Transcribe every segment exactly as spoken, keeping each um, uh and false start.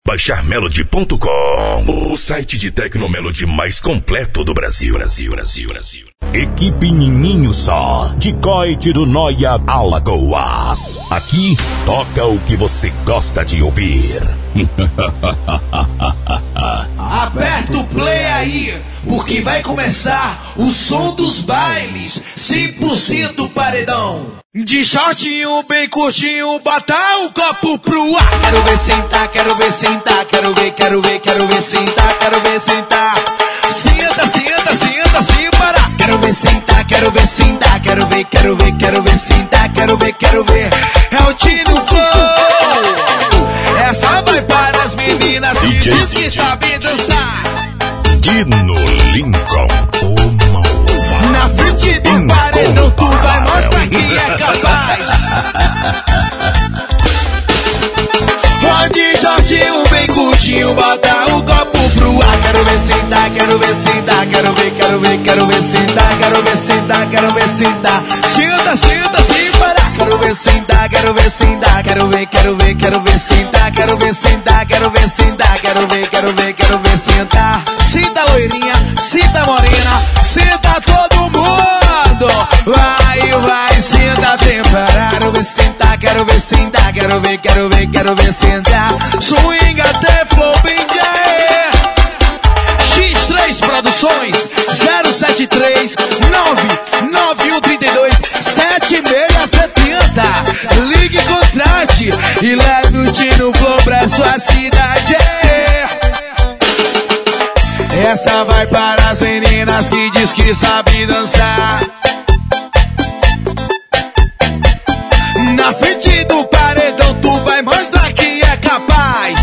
baixar melody ponto com, o site de Tecnomelody mais completo do Brasil. Brasil, Brasil, Brasil. Equipe Nininho Só, de Coite do Noia, Alagoas. Aqui toca o que você gosta de ouvir. Aperta o play aí, porque vai começar o som dos bailes, cem por cento paredão. De shortinho bem curtinho, bota o copo pro ar. Quero ver sentar, quero ver sentar, quero ver, quero ver, quero ver sentar, quero ver sentar. Senta, senta, senta, sem parar. Quero ver sentar, quero ver sentar, quero ver, quero ver, quero ver sentar, quero ver, quero ver. É o Tino Flow. Essa vai para as meninas que diz que sabem dançar. Dino Lincoln, o malvado. Na frente do paredão tu vai mostrar que é capaz. Pode shortinho bem curtinho, bota o copo pro ar. Quero ver sentar, quero ver sentar, quero ver, quero ver, quero ver sentar, quero ver sentar, quero ver sentar. Senta, senta, sem parar. Quero ver sentar, quero ver sentar, quero ver, quero ver, quero ver sentar, quero ver sentar, quero ver sentar, quero ver, quero ver, quero ver sentar. Senta loirinha, senta morena, senta todo mundo. Vai, vai, senta sem parar. Quero ver sentar, quero ver sentar, quero ver, quero ver, quero ver sentar. Swing até flow bem jae. X três Produções zero sete três nove nove um três dois sete seis sete zero. Ligue, contrate e leve o Tino Flow pra sua cidade. Essa vai para as meninas que diz que sabe dançar. Na frente do paredão tu vai mostrar que é capaz.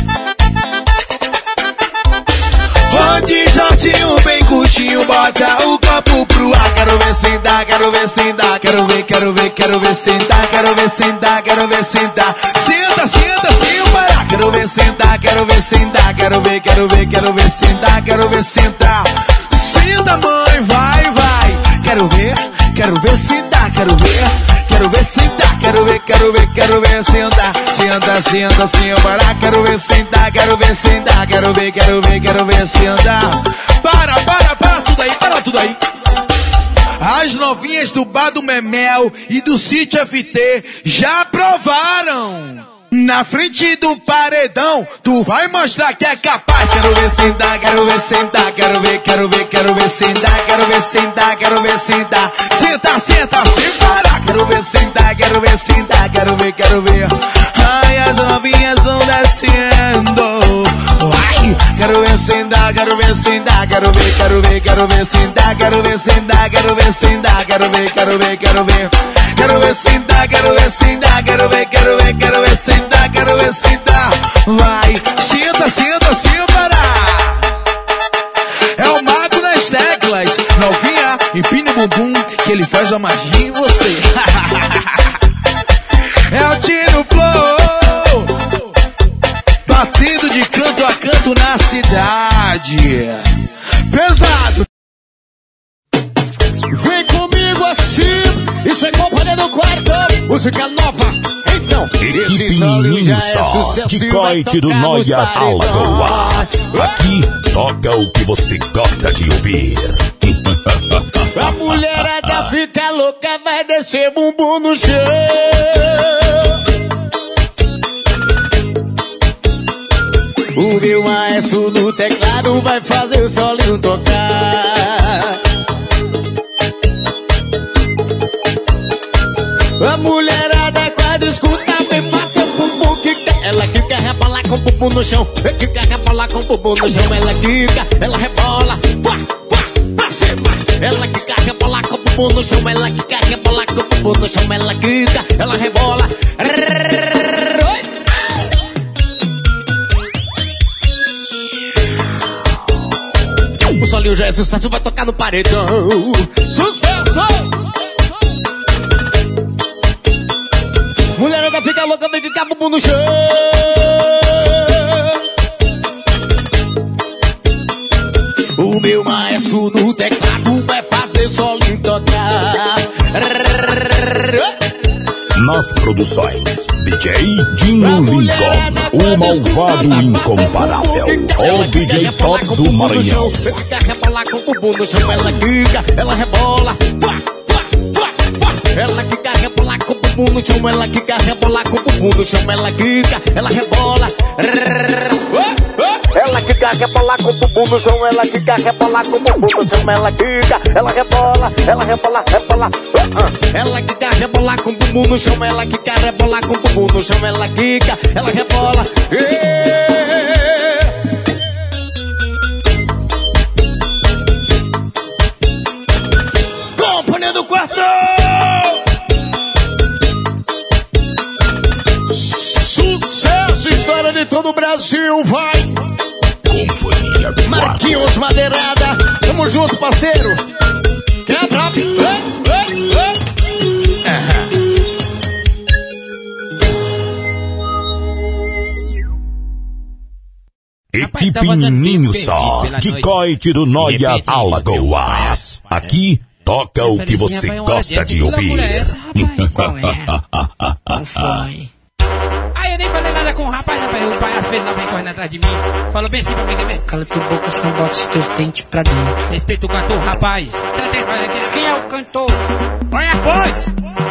Onde shortinho bem curtinho, bota o copo pro ar. Quero ver sentar, quero ver sentar, quero ver, quero ver, quero ver sentar, quero ver sentar, quero ver sentar. Senta, senta, sem parar. Quero ver sentar, quero ver sentar, quero ver, quero ver, quero ver sentar, quero ver sentar. Senta, mãe, vai, vai. Quero ver, quero ver sentar, quero ver, quero ver sentar, quero ver, quero ver, quero ver sentar. Senta, senta, sem parar. Quero ver sentar, quero ver sentar, quero ver, quero ver, quero ver sentar. Para, para, para tudo aí, para tudo aí. As novinhas do Bar do Memel e do Sítio F T já provaram. Na frente do paredão, tu vai mostrar que é capaz. Quero ver sentar, quero ver sentar, quero ver, quero ver, quero ver sentar, quero ver sentar, quero ver sentar. Senta, senta, sem parar. Quero ver sentar, quero ver sentar, quero ver, quero ver. Ai, as novinhas vão descendo. Ai, quero ver sentar, quero ver sentar, quero ver, quero ver, quero ver sentar, quero ver sentar, quero ver sentar, quero ver, quero ver, quero ver. Quero ver sentar, quero ver sentar, quero ver, quero ver, quero ver sentar, quero ver sentar. Vai, senta, senta, sem parar. É o mago das teclas. Novinha, empina o bumbum, que ele faz a magia em você. É o Tino Flow, batendo de canto a canto na cidade. Pesado. Vem comigo assim, isso é companhia do quarto. Música nova, então. Equipe Nininho Só, é de Coite do Noia, Alagoas. Aqui toca o que você gosta de ouvir. A mulherada fica louca, vai descer bumbum no chão. O meu maestro no teclado vai fazer o solinho tocar. A mulherada quando escuta, vem fazer o bumbum quica. Ela quica, rebola com o bumbum no chão. Quica, rebola com o bumbum no chão. Ela quica, ela rebola, vá, vá, pra cima. Ela quica, rebola com o bumbum no chão. Ela quica, rebola com o bumbum no chão. Ela quica, ela rebola. O solinho já é sucesso, vai tocar no paredão. Sucesso! Mulherada fica louca, vem quicar bumbum no chão. O meu maestro no teclado vai fazer solinho tocar. Na Nas produções, D J Dinho Lincoln, o malvado incomparável, o D J Top do Maranhão. Quica rebola com o bumbum no chão, ela quica, ela rebola. Ela quica rebola com o bumbum no chão, ela quica rebola com o bumbum no chão, ela quica, ela rebola. Ela quica rebola com o bumbum no chão, ela quica rebola com o bumbum no chão, ela quica, ela rebola, ela rebola, rebola. Ela quica rebola com o bumbum no chão, ela quica rebola com o bumbum no chão, ela quica, ela rebola. Companhia do Quarto! Sucesso, história de todo o Brasil, vai! Companhia do Quarto. Marquinhos Madeirada, tamo junto, parceiro! Quebra! Equipe Ninho Só, de Coite do Noia Alagoas. Aqui toca o que você gosta de ouvir. Não foi. Aí eu nem falei nada com o rapaz, rapaz. O palhaço fez lá, vem correndo atrás de mim. Falou bem assim pra mim também. Cala tua boca, senão bota os teus dentes pra dentro. Respeita o cantor, rapaz. Quem é o cantor? Olha, pois!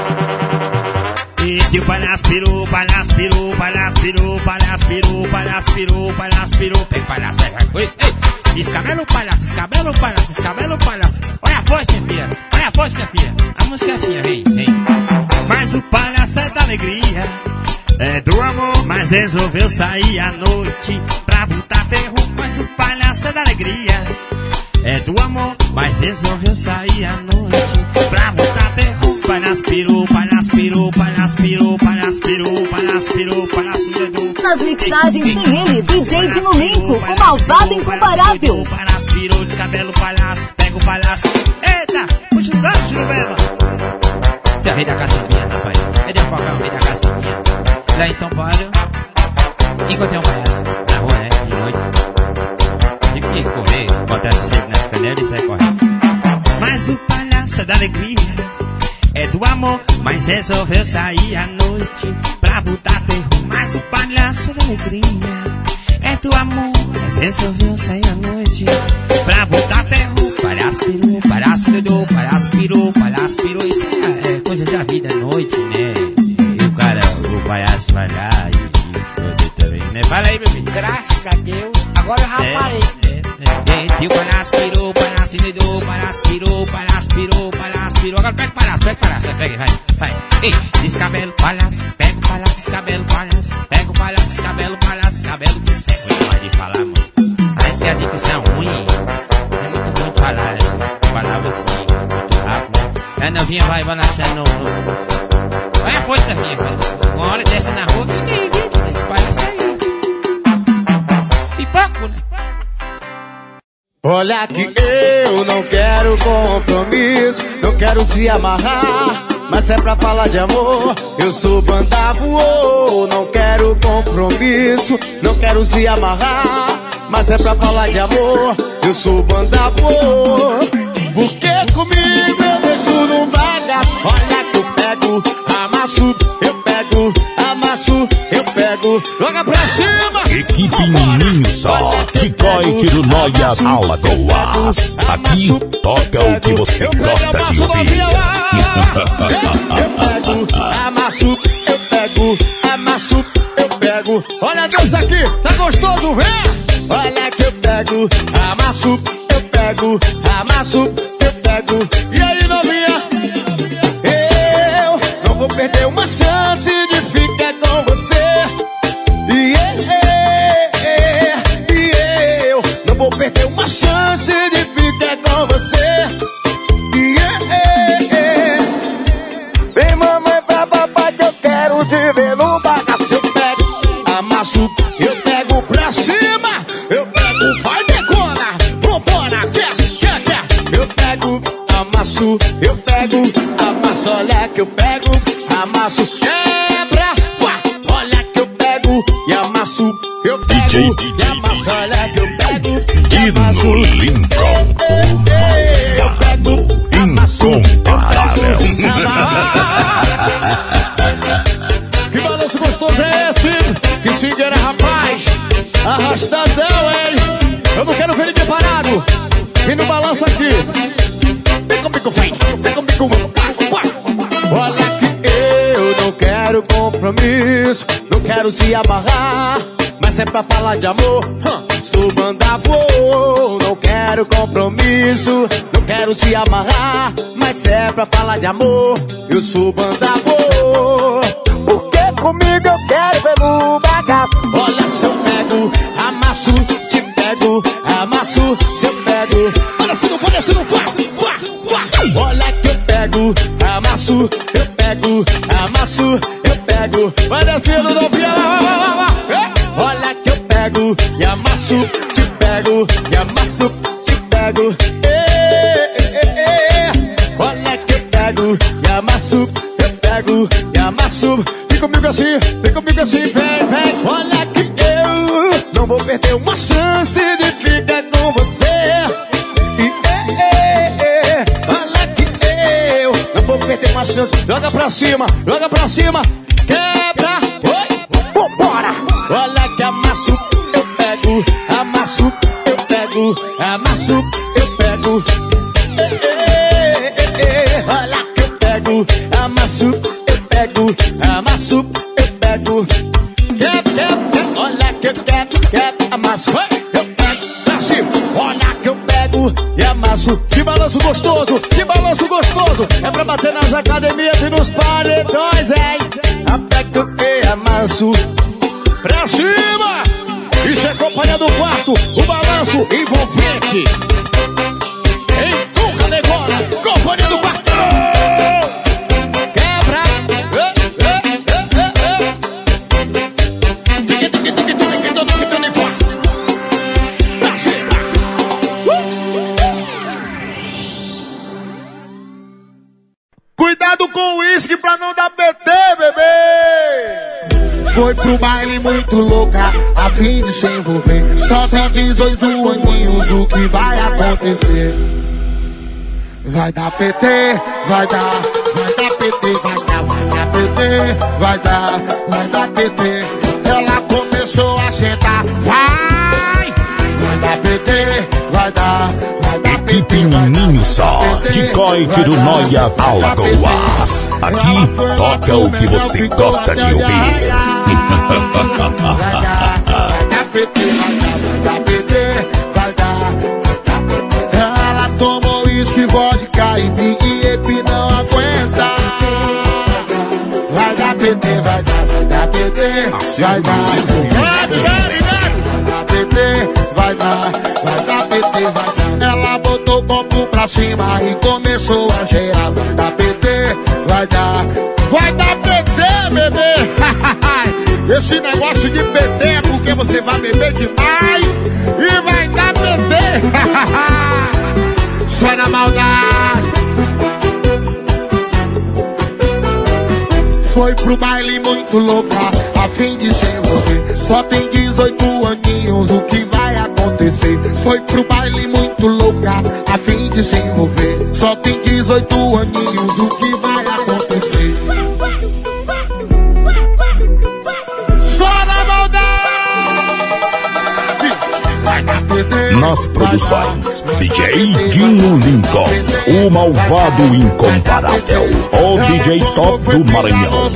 E o palhaço pirou, palhaço pirou, palhaço pirou, palhaço pirou, palhaço pirou, palhaço pirou. Pega palhaço, vai, ei, ei. Descabela o palhaço, descabela o palhaço, descabela o palhaço. Olha a voz, minha filha, olha a voz, minha filha. A música é assim, vem, vem. Mas o palhaço é da alegria, é do amor, mas resolveu sair à noite pra botar terror. Mas o palhaço é da alegria, é do amor, mas resolveu sair à noite pra botar terror. Palhaço pirou, palhaço pirou, palhaço pirou, palhaço pirou, palhaço pirou, palhaço pirou. Nas mixagens tem ele, D J Dinho Lincoln, o malvado incomparável. Palhaço pirou de cabelo, palhaço, pega o palhaço. Eita, puxa o saco, Jurubeba. Você é rei da caçambinha, rapaz. É de afogar o rei da caçambinha. Lá em São Paulo, encontrei um palhaço na rua, né, de noite. Tive que correr, botar cedo nas canelas e sair correndo. Mas o palhaço é da alegria, é do amor, mas resolveu sair à noite pra botar terror. Mas o palhaço é da alegria, é do amor, mas resolveu sair à noite pra botar terror. Palhaço pirou, palhaço doidou, palhaço pirou, palhaço pirou. Isso é, é coisa da vida à noite, né? E o cara, o palhaço vai lá e, e também, né? Fala aí, meu filho. Graças a Deus, agora eu já É, parei. é, é. E o palhaço pirou, palhaço doidou, palhaço pirou, palhaço pirou, palhaço pirou. Agora pega o palhaço, pega o palhaço, pega, vai, vai. Ei, descabelo, palhaço, pega o palhaço, descabelo, palhaço, pega o palhaço, descabelo, palhaço, descabelo. Isso é coisa mais de falar, mano. A gente tem a dicção ruim, é muito ruim falar essas palavras assim, muito rápido. A novinha vai, vai nascer no... no... Olha a força da minha, uma hora desce na rua, que tem vídeo, esse palhaço aí. Pipoco, né? Olha que eu não quero compromisso, não quero se amarrar, mas é pra falar de amor. Eu sou banda voou, não quero compromisso, não quero se amarrar, mas é pra falar de amor. Eu sou banda voou, porque comigo eu deixo no vaga. Olha que eu pego, amasso, eu pego, amasso, eu pego, joga pra cima. Equipe Ninho Só, de Coite do Noia Alagoas. Aqui toca o que você gosta de ouvir. Eu pego, amasso, eu pego, amasso, eu pego. Olha Deus aqui, tá gostoso, vem? Olha que eu pego, amasso, eu pego, amasso, eu pego. E aí, novinha? Eu não vou perder uma chance de ficar com você. E eu, e eu não vou perder uma chance de ficar com você. E eu, vem mamãe pra papai que eu quero te ver no bagaço. Eu pego, amasso, eu pego pra cima. Eu pego, vai decona, vambora, quer, quer, quer. Eu pego, amasso, eu pego, amasso. Olha que eu pego, amasso, quebra, pá. Olha que eu pego e amasso. Eu pego e amasso. Olha que eu pego e amasso. Dinho Lincoln, Eu pego, amasso, incomparável. eu pego, amasso. Arrastadão, hein? Eu não quero ver ninguém parado. E no balanço aqui. Vem comigo, vem. Vem comigo. Olha que eu não quero compromisso. Não quero se amarrar. Mas é pra falar de amor. Sou mandavô. Não quero compromisso. Não quero se amarrar. Mas é pra falar de amor. Eu sou mandavô. Porque comigo eu quero ver no bagaço. Olha se eu pego, amasso, te pego, amasso, se eu pego. Olha se não for, olha se não for. Olha que eu pego, amasso, eu pego, amasso, eu pego. Vai descendo no pião. Olha que eu pego e amasso, te pego, e amasso, te pego. Olha que eu pego e amasso, eu pego e amasso. Vem comigo assim, vem comigo assim, vem, vem. Olha que eu não vou perder uma chance de ficar com você. E, é, é, é. Olha que eu não vou perder uma chance. Joga pra cima, joga pra cima. Quebra, oi, vambora. Olha que amasso, eu pego, amasso, eu pego, amasso, eu pego. É, é, é, é. Olha que eu pego, amasso, eu pego, amasso, eu pego. Quer, quer, quer. Olha que eu quero, quero, amasso, eu pego pra cima. Olha que eu pego e amasso. Que balanço gostoso, que balanço gostoso. É pra bater nas academias e nos paredões, hein? Apego e amasso pra cima. Isso é companhia do quarto, o balanço envolvente. Empurra, negona, companhia do quarto. Cuidado com o uísque pra não dar P T, bebê. Foi pro baile muito louca, a fim de se envolver. Só tem dezoito aninhos, o que vai acontecer? Vai dar P T, vai dar, vai dar P T, vai dar, vai dar P T, vai dar, vai dar P T. Ela começou a sentar, vai, vai dar P T, vai dar, vai dar P T. Equipe Nininho Só, de Coite do Noia Alagoas. Aqui toca o que você gosta de ouvir. Vai dar, vai dar P T, vai dar P T, vai dar. Ela tomou uísque, vodka e Big Epi não aguenta. Vai dar P T, vai dar, vai dar P T, vai dar. Vai dar P T, vai dar, vai dar P T, vai dar. Ela botou o copo pra cima e começou a cheirar. Vai dar P T, vai dar, vai dar P T, bebê. Esse negócio de P T é porque você vai beber demais e vai dar P T. Só na maldade. Foi pro baile muito louca, a fim de se envolver. Só tem dezoito aninhos, o que vai acontecer? Foi pro baile muito louca, a fim de se envolver. Só tem dezoito aninhos, o que vai acontecer? Só na maldade. Vai dar P T. Nas produções, D J Dinho Lincoln, o malvado incomparável, o D J top do Maranhão.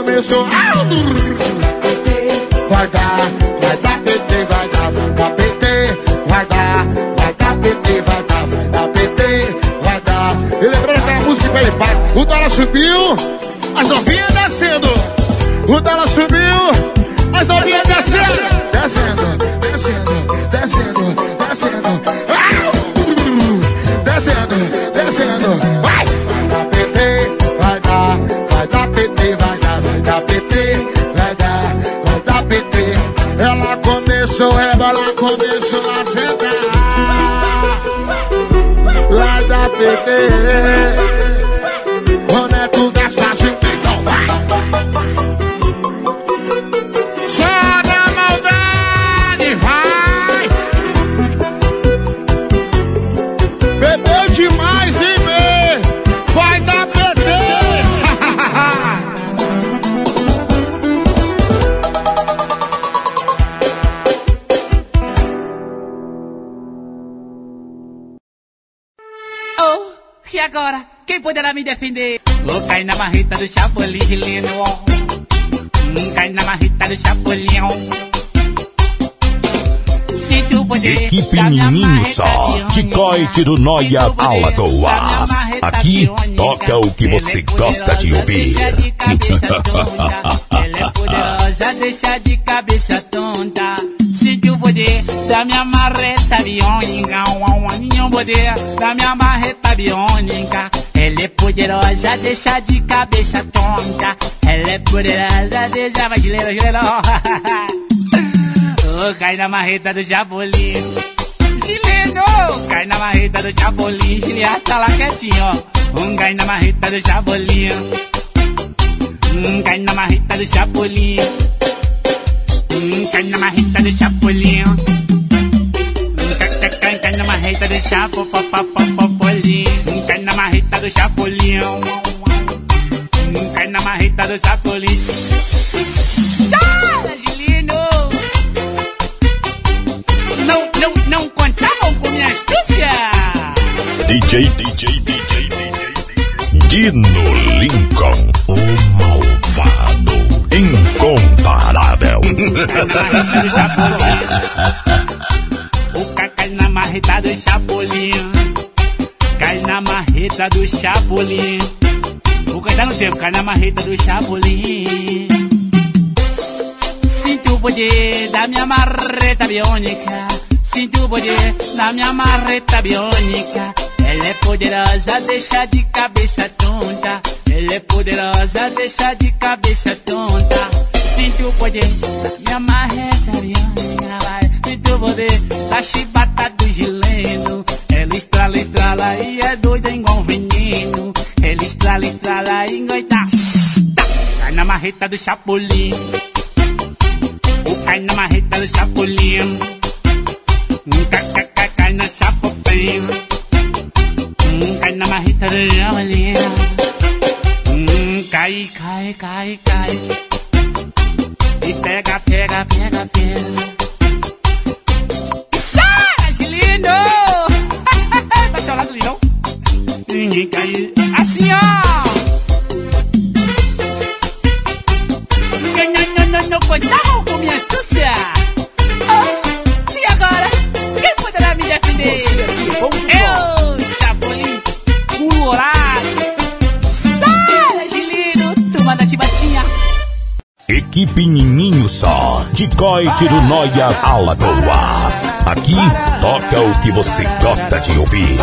Vai dar, vai dar P T, vai dar, vai dar P T, vai dar, vai dar P T, vai dar, vai dar P T, vai dar. E lembrando aquela música que ele faz, o dólar subiu, as novinhas descendo. O dólar subiu, as novinhas descendo. Descendo, descendo, descendo, descendo. Ah! Descendo, descendo. Vai! Vai dar P T, vai dar, vai dar P T, vai dar, vai dar P T, vai dar, vai dar P T. Ela começou a rebolar, começou a sentar. Vai dar P T. Quando é tu gasta fácil, então vai. Só na maldade, vai. Bebeu demais, hein, bê? Vai dar P T. agora, quem poderá me defender? Vou cair na marreta do Chapolin, Gileno. Hum, cai na marreta do Chapolin. Equipe Nininho Só, de Coite do Noia Alagoas. Aqui toca o que você gosta de ouvir. Ela é poderosa, deixa de cabeça tonta. Sente o poder da minha marreta biônica. Nenhum poder da minha marreta biônica. Ela é poderosa, deixa de cabeça tonta. Ela é poderosa, deixa... Vai, Gileno, Gileno. Oh, cai na marreta do Chapolin. Gileno, cai na marreta do Chapolin. Gileno tá lá quietinho, ó. Um cai na marreta do Chapolin. Um cai na marreta do Chapolin. Um cai na marreta do Chapolin. Um cai, cai na marreta do Chapolin. Um cai na marreta do Chapolin. Um cai na marreta do Chapolin. Sai, Gileno. Não, não, não contavam com minha astúcia. D J, D J, D J, D J Dino Lincoln, o malvado, incomparável. O cara cai na marreta do Chapolin. Cai na marreta do Chapolin. Vou cantar no tempo, cai na marreta do Chapolin. Sinto o poder da minha marreta biônica. Sinto o poder da minha marreta biônica. Ela é poderosa, deixa de cabeça tonta. Ela é poderosa, deixa de cabeça tonta. Sinto o poder da minha marreta biônica. Sinto o poder da chibata do Gileno. Ela estrala, estrala e é doida igual um veneno. Ela estrala, estrala e engoita. Cai na marreta do Chapolin. Cai na marreta do Chapolin. Cai, cai, cai na Chapolin. Cai na marreta do Chapolin. Cai, cai, cai, cai. E pega, pega, pega, pega. Sai, Gileno! Vai chorar, Gileno? Ninguém cai. Assim, ó! Não, não, não, não contavam com minha astúcia. Oh, e agora? Quem poderá me defender? Eu, Chapolin, colorado. Sai, Gileno, toma da tibatinha. Equipe Nininho Só, de Coite do Noia Alagoas. Aqui toca o que você gosta de ouvir.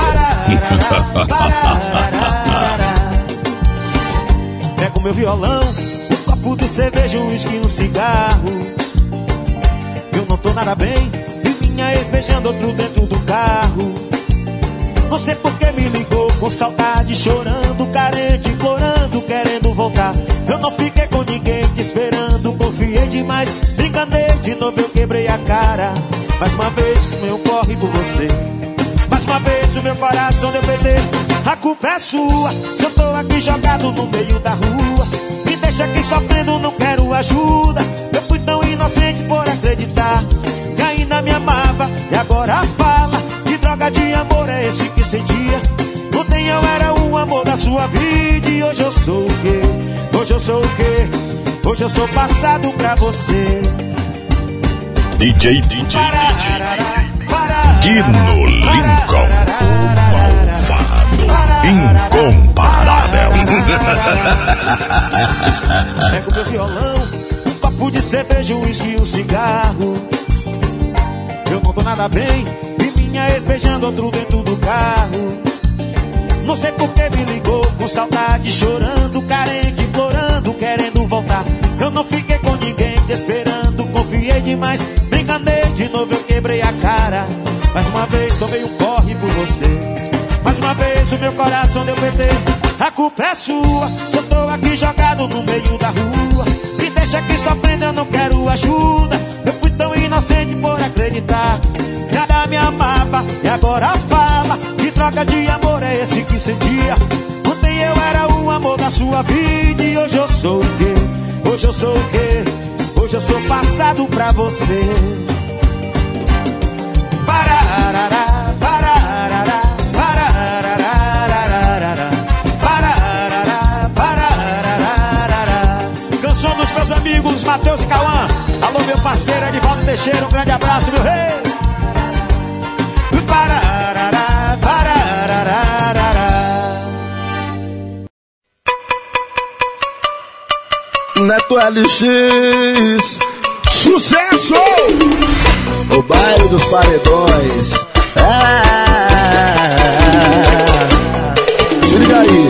Pego meu violão, copo de cerveja, um uísque e um cigarro. Eu não tô nada bem, vi minha ex beijando outro dentro do carro. Não sei por que me ligou, com saudade, chorando, carente, implorando, querendo voltar. Eu não fiquei com ninguém te esperando, confiei demais, me enganei, de novo eu quebrei a cara. Mais uma vez o meu corre por você, mais uma vez o meu coração deu perder. A culpa é sua, se eu tô aqui jogado no meio da rua. Me deixa aqui sofrendo, não quero ajuda. Eu fui tão inocente por acreditar que ainda me amava e agora fala. Que droga de amor é esse que sentia? Ontem eu era o amor da sua vida e hoje eu sou o quê? Hoje eu sou o quê? Hoje eu sou passado pra você. D J, D J, D J Dino Lincoln, o malvado, incomparável. Pego meu violão, um copo de cerveja, um uísque e um cigarro. Eu não tô nada bem, vi minha ex beijando outro dentro do carro. Não sei por que me ligou, com saudade, chorando, carente, implorando, querendo voltar. Eu não fiquei com ninguém te esperando, confiei demais, me enganei, de novo eu quebrei a cara. Mais uma vez tomei um corre por você, mais uma vez o meu coração deu perder. A culpa é sua, se eu tô aqui jogado no meio da rua. Me deixa aqui sofrendo, eu não quero ajuda. Eu fui tão inocente por acreditar que ainda me amava e agora fala. Que troca de amor é esse que sentia? Ontem eu era o amor da sua vida e hoje eu sou o quê? Hoje eu sou o quê? Hoje eu sou passado pra você. Pararará, pararará, pararará. Luz, Matheus e Cauã. Alô, meu parceiro Edivaldo Teixeira, um grande abraço, meu rei. Pararará, pararará. Neto L X, sucesso! O baile dos paredões. É. Se liga aí.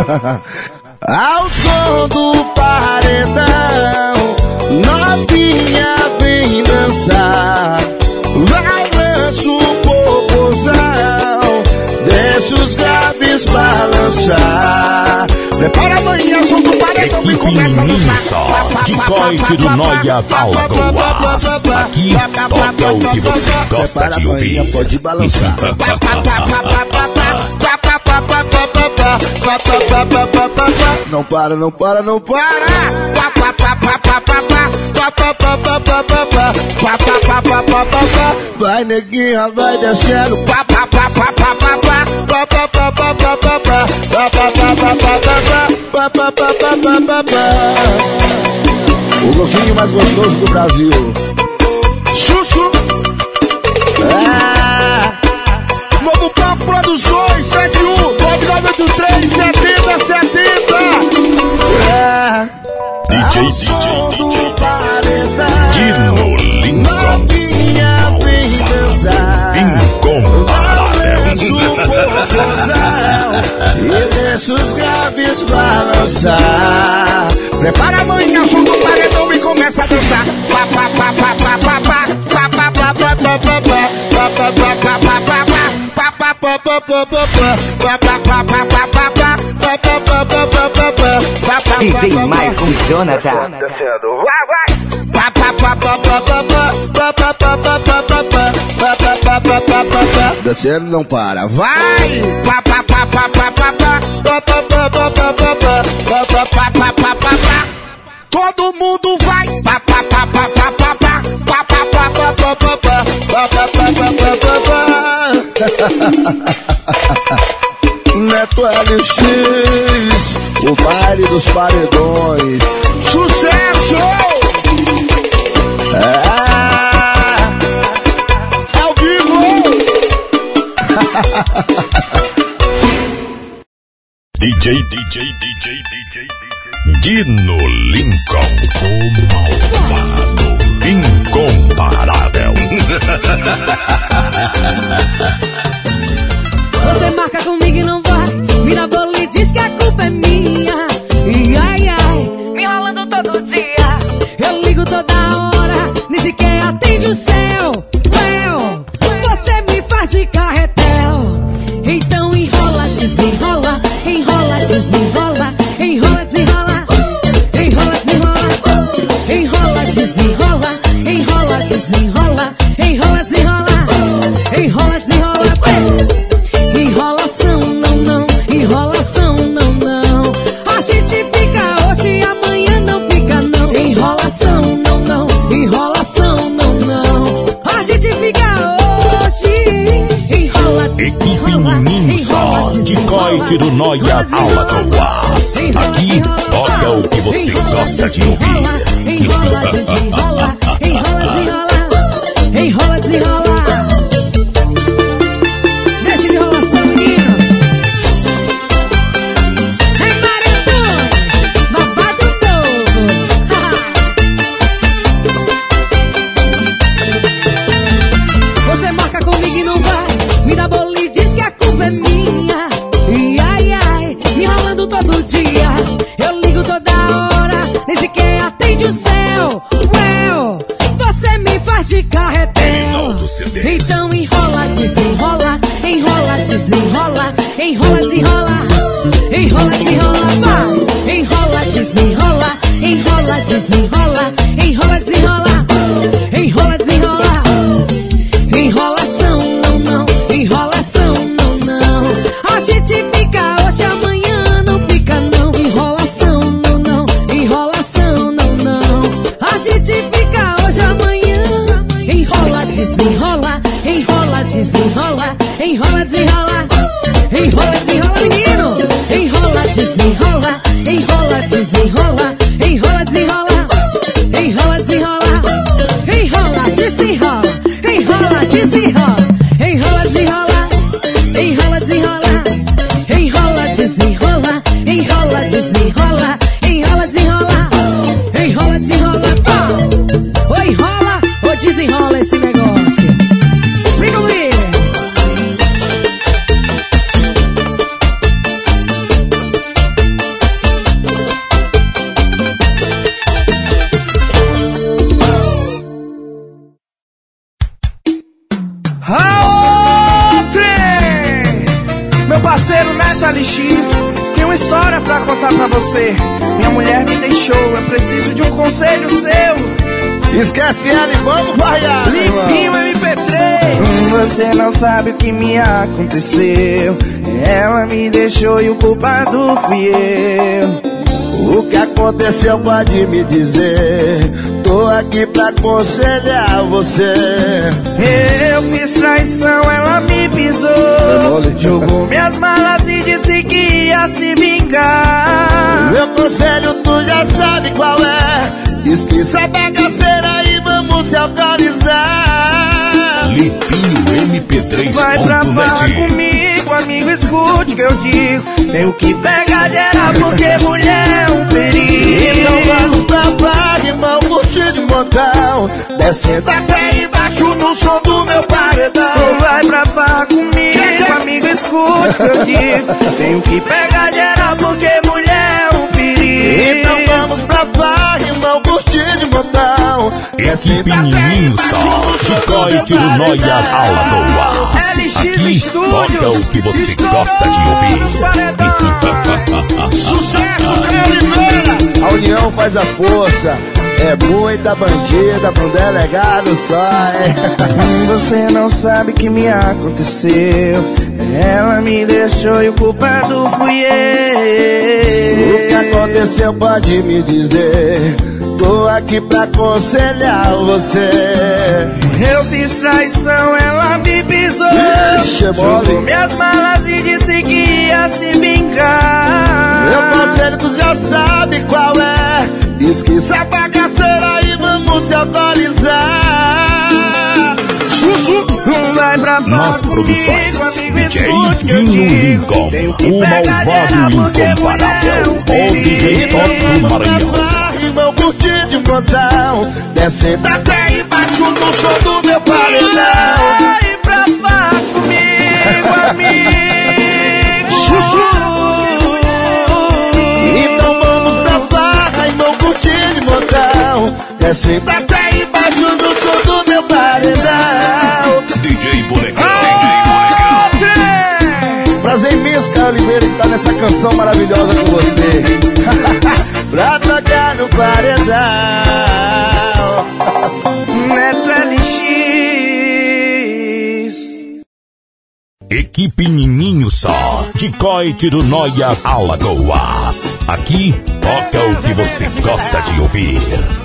Ao som do paredão, novinha vem dançar. Vai, lança o popozão, deixa os graves balançar. Prepara amanhã, som do paredão. Equipe Ninho Só, de Coite do Noia Alagoas. Aqui toca o que você gosta de ouvir. Pode balançar. Não para, não para, não para. Vai, neguinha, vai descendo. O golfinho mais gostoso do Brasil. Chuchu. É. Novo Palco Produções sete um nove nove oito três setenta setenta. É. D J D J do paredão. Dino Lincoln. Novinha vem dançar. Incomparável. E deixa os graves balançar. Prepara amanhã, som do paredão e começa a dançar. Pá, pá, pá, pá, pá, pá, pá, pá, pá, pá, pá, pá, pá, D J Michael Jonathan. Vai, vai. Descendo não para. Vai. Todo mundo vai. Neto L X, o baile dos paredões. Sucesso! É, ao vivo! D J, D J, D J, D J, Dino Lincoln, o malvado, incomparável. Você marca comigo e não vai. Vira a bola e diz que a culpa é minha. E ai, ai, me enrolando todo dia. Eu ligo toda hora, nem sequer atende o céu. Well, você me faz de carretel. Então enrola, desenrola, enrola, desenrola, enrola, desenrola, enrola, desenrola, enrola, desenrola, enrola, desenrola, enrola, desenrola, enrola, desenrola. Enrolação, não, não, enrolação, não, não. A gente fica hoje, amanhã não fica, não. Enrolação, não, não, enrolação, não, não. A gente fica hoje. Enrola, Equipe Ninho Só, de Coite do Noia Alagoas. Aqui toca o que você gosta de ouvir. Enrola, desenrola, enrola, desenrola, enrola, desenrola. Deixa de enrolação, menino. É Maratona, babado novo. Você marca comigo e não vai. Me dá bola e diz que a culpa é minha. E ai, ai, me enrolando todo dia. Eu ligo toda hora, nem sequer atende o céu. Well, você me faz de carretel. Então enrola, desenrola, enrola, desenrola, enrola, desenrola, enrola, desenrola, vai. Enrola, desenrola, enrola, desenrola, enrola, desenrola, enrola, desenrola. Enrolação, não, não, enrolação, não, não. A gente fica hoje, amanhã não fica, não. Enrolação, não, não, enrolação, não, não. A gente fica hoje, amanhã. Enrola, desenrola, enrola, desenrola, enrola, desenrola, enrola, desenrola, menino. Enrola, desenrola, enrola, desenrola, enrola, desenrola, Aô, trem! Meu parceiro Neto L X, tem uma história pra contar pra você. Minha mulher me deixou, eu preciso de um conselho seu. Esquece ela e vamos variar. Limpinho M P três. Você não sabe o que me aconteceu. Ela me deixou e o culpado fui eu. O que aconteceu pode me dizer. Tô aqui pra aconselhar você. Eu fiz traição, ela me pisou. Jogou minhas malas e disse que ia se vingar. Meu conselho tu já sabe qual é. Esqueça a bagaceira e vamos se autorizar. Limpinho M P três ponto net. Vai pra falar comigo, amigo, escute o que eu digo. Tenho que pegar geral porque mulher é um perigo. Então vamos pra barra, irmão, curtir de montão. Descendo até embaixo no som do meu paredão. Vai pra falar comigo, amigo, escute o que eu digo. Tenho que pegar geral porque mulher é um perigo. Então vamos pra barra, irmão, curtir de montão. Equipe Ninho Só, Chicó e Tiro Noia Alagoas. Aqui toca o que você gosta de ouvir. Sucesso, Oliveira! A união faz a força. É muita bandida pra um delegado só, é. Você não sabe o que me aconteceu. Ela me deixou e o culpado fui eu. O que aconteceu pode me dizer. Tô aqui pra aconselhar você. Eu fiz traição, ela me pisou. Jogou minhas malas e disse que ia se vingar. Meu conselho tu já sabe qual é. Esqueça a bagaceira e vamos se autorizar. Chuchu, vai pra Nas produções, D J Dino Lincoln, o malvado incomparável, o D J Top do Maranhão. Irmão, curtir de montão. Descendo até embaixo no som do meu paredão. Vai pra falar comigo, amigo. Chuchu. Então vamos pra farra, irmão, curtir de montão. Descendo até embaixo no som do meu paredão. D J Bonecão. Prazer imenso, Cara Oliveira, que tá nessa canção maravilhosa com você. Pra tocar no paredão. Neto L X. Equipe Ninho Só, Chicó e Tiro Noia Alagoas. Aqui toca o que você gosta de ouvir.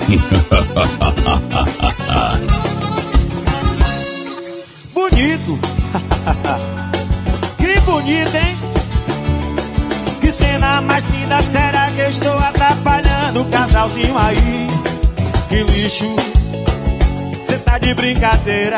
Bonito. Que bonito, hein? Que cena mais linda, será que eu estou atrapalhando o casalzinho aí? Que lixo, cê tá de brincadeira.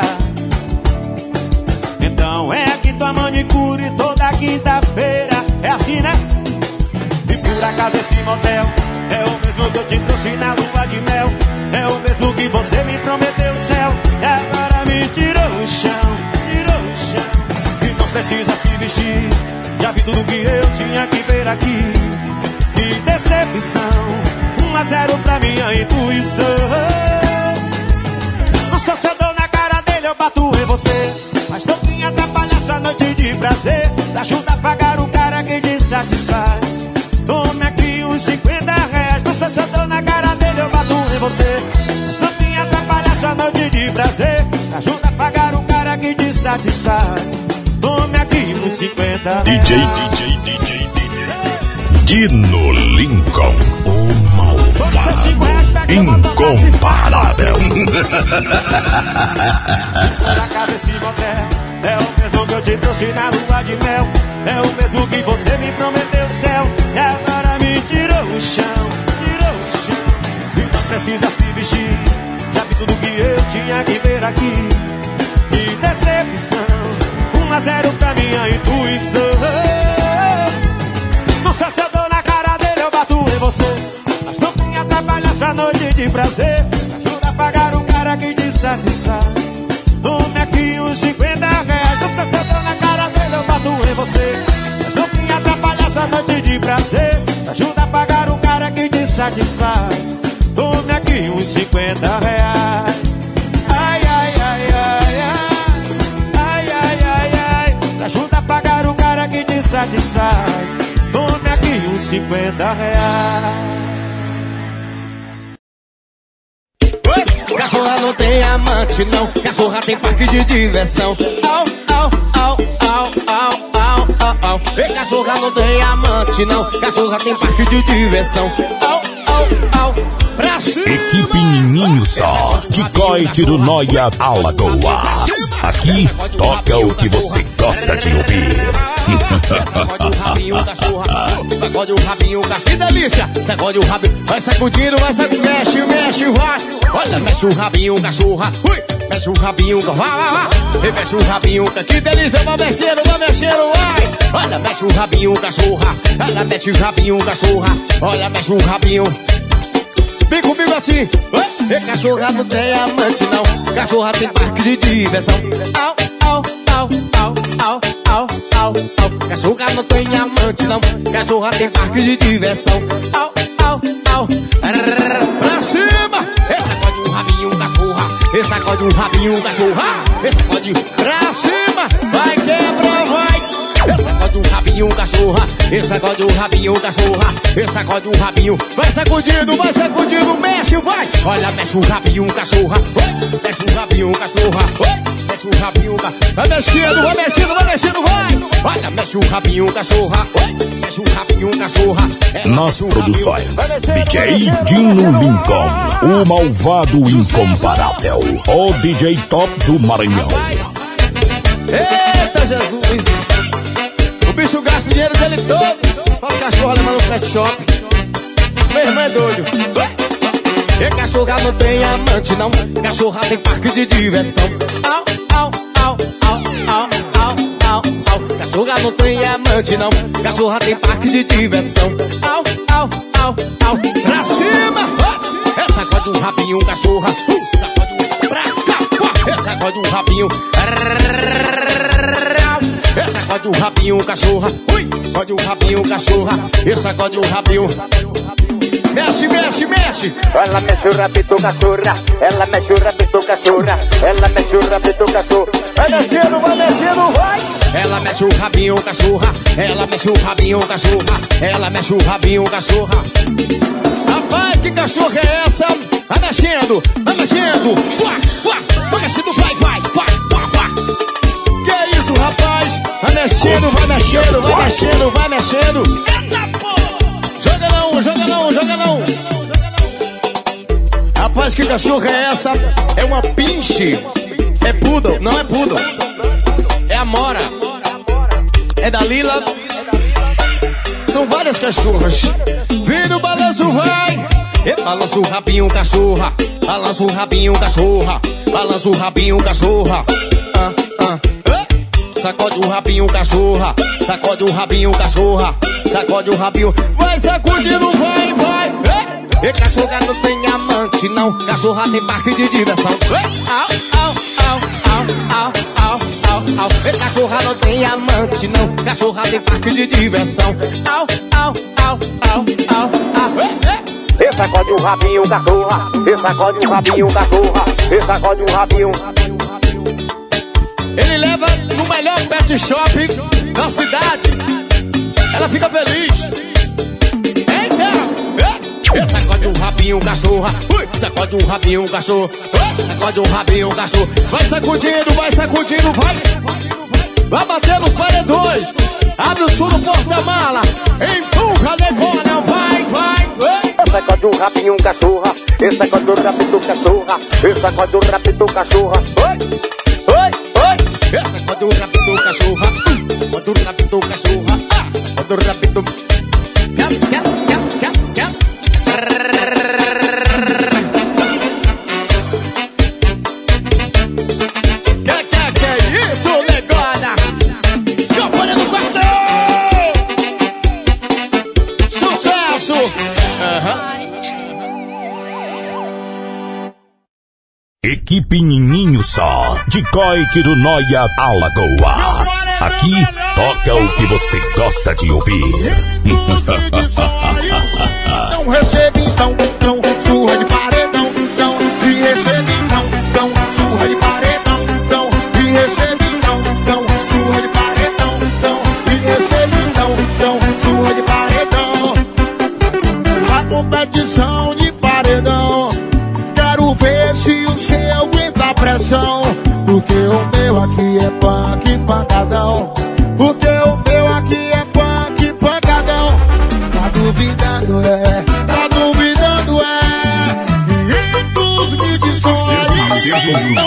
Então é aqui tua manicure toda quinta-feira. É assim, né? E por acaso esse motel é o mesmo que eu te trouxe na lua de mel. É o mesmo que você me prometeu o céu. E agora me tirou o chão, tirou o chão. E não precisa se vestir, já vi tudo que eu tinha que ver aqui. Que decepção, um a zero pra minha intuição. Não sou seu dor na cara dele, eu bato em você. Mas não vim atrapalhar sua noite de prazer. Ajuda a pagar o cara que te satisfaz. Tome aqui uns cinquenta reais. Não sou seu dor na cara dele, eu bato em você. Mas não vim atrapalhar sua noite de prazer. Ajuda a pagar o cara que te satisfaz. Tome aqui uns cinquenta reais. D J, D J, D J, D J Dino Lincoln, o malvado incomparável. Pra casa esse motel é o mesmo que eu te trouxe na lua de mel. É o mesmo que você me prometeu o céu. E agora me tirou o chão, tirou o chão. E não precisa se vestir, já vi tudo que eu tinha que ver aqui. Que decepção, um a zero pra minha intuição. Não sei se eu dou na cara dele, eu bato em você. Mas não vim atrapalhar essa noite de prazer. Ajuda a pagar o cara que te satisfaz. Tome aqui uns cinquenta reais. Não sei se eu dou na cara dele, eu bato em você. Mas não vim atrapalhar essa noite de prazer. Ajuda a pagar o cara que te satisfaz. Tome aqui uns cinquenta reais. Ai, ai, ai, ai, ai. satisfaz. Tome aqui uns cinquenta reais. Cachorra não tem amante não, cachorra tem parque de diversão. Au, au, au, au, au, au, au, au. E cachorra não tem amante não, cachorra tem parque de diversão. Au, au, au, pra cima. Equipe Nininho Só, de Coite do Noia, Alagoas. Aqui toca o que você gosta de ouvir. Sacode o rabinho, cachorra. Sacode o rabinho, cachorra. Que delícia! Sacode o rabinho. Vai sacudindo, vai sacudindo. Mexe, mexe, vai. Olha, mexe o rabinho, cachorra. Ui, mexe o rabinho, vai, vai, vai. E mexe o rabinho, que delícia. Vai mexendo, vai mexendo, vai. Olha, mexe o rabinho, cachorra. Olha, mexe o rabinho, cachorra. Olha, mexe o rabinho. Vem comigo assim. E cachorra não tem amante não, cachorra tem parque de diversão. Au, au, au, au, au, au, au, au. Cachorra não tem amante não, cachorra tem parque de diversão. Au, au, au, pra cima. Esse sacode um rabinho, cachorra. Esse sacode um rabinho, cachorra. Esse sacode pra cima. Vai quebra, vai. Esse sacode um rabinho, cachorra. Esse sacode um rabinho, cachorra. Esse sacode um rabinho. Vai sacudindo, vai sacudindo, mexe, vai. Olha, mexe o rabinho, cachorra. Mexe o rabinho, cachorra. Mexe o rabinho, cachorra. Vai mexendo, vai mexendo, vai mexendo, vai. Olha, mexe o rabinho, cachorra. Mexe o rabinho, cachorra. Nas produções, D J Dino Lincoln, o malvado incomparável, o D J top do Maranhão. Eita Jesus! O bicho gasta o dinheiro dele todo. Só o cachorro alemão no pet shop. Meu irmão é doido. E cachorra não tem amante não, cachorra tem parque de diversão. Au, au, au, au, au, au, au, au. Cachorra não tem amante não, cachorra tem parque de diversão. Au, au, au, au. Pra cima! É sacode um rabinho, cachorra. Uh, sacode um pra cá. É sacode um rabinho. É sacode um rabinho, cachorra. Ui, sacode um rabinho, cachorra. E sacode um rabinho. Mexe, mexe, mexe. Ela mexe o rabito, cachorra. Ela mexe o rabito, cachorra. Ela mexe o rabito, cachorra. Vai mexendo, vai mexendo, vai. Ela mexe o rabinho, cachorra. Ela mexe o rabinho, cachorra. Ela mexe o rabinho, cachorra. Rapaz, que cachorra é essa? Vai mexendo, vai mexendo. Fuá, fuá, vai mexendo, vai, vai, vai, vai, vai. Que é isso, rapaz? Vai mexendo, vai mexendo, vai mexendo, vai mexendo. Eita, porra! Joga não, joga não, joga não. Rapaz, que cachorra é essa? É uma pinche. É poodle, não é poodle. É a Mora. É da Lila. São várias cachorras. Vira o balanço, vai. E balança o rabinho, cachorra. Balança o rabinho, cachorra. Balança o rabinho, cachorra. Ah, ah. Sacode o rabinho, cachorra. Sacode o rabinho, cachorra. Sacode o rabinho. Vai sacudindo, vai, vai. E cachorra não tem amante não, cachorra tem parque de diversão. Au, au, au, au, au, au, au, au. E cachorra não tem amante não, cachorra tem parque de diversão. Au, au, au, au, au, au. E sacode o rabinho, cachorra. E sacode o rabinho, cachorra. E sacode o rabinho. Ele leva no melhor pet shop da cidade. Ela fica feliz. Eita! E sacode o rabinho, cachorra. Ui, sacode o rabinho, cachorro. Sacode o rabinho, cachorro. Vai sacudindo, vai sacudindo, vai. Vai bater nos paredões. Abre o som do porta-mala. Empurra, negona, vai, vai, vai. Sacode o rabinho, cachorra. E sacode o rabinho, cachorra. E sacode o rabinho, cachorra. Oi, oi, oi. Essa quando o rabito cachorra, quando o rabito cachorra, quando o rabito. Quer, quer, quer, quer, quer. Quer, quer, quer isso, negona? Campanha do quartel! Sucesso! Aham. Equipe Nininho Só, de Coite do Noia, Alagoas. Aqui toca o que você gosta de ouvir. Não recebe então, então, surra de paredão, então, e recebe então, então, surra de paredão, então, e recebe então, então, surra de paredão, então, e recebe então,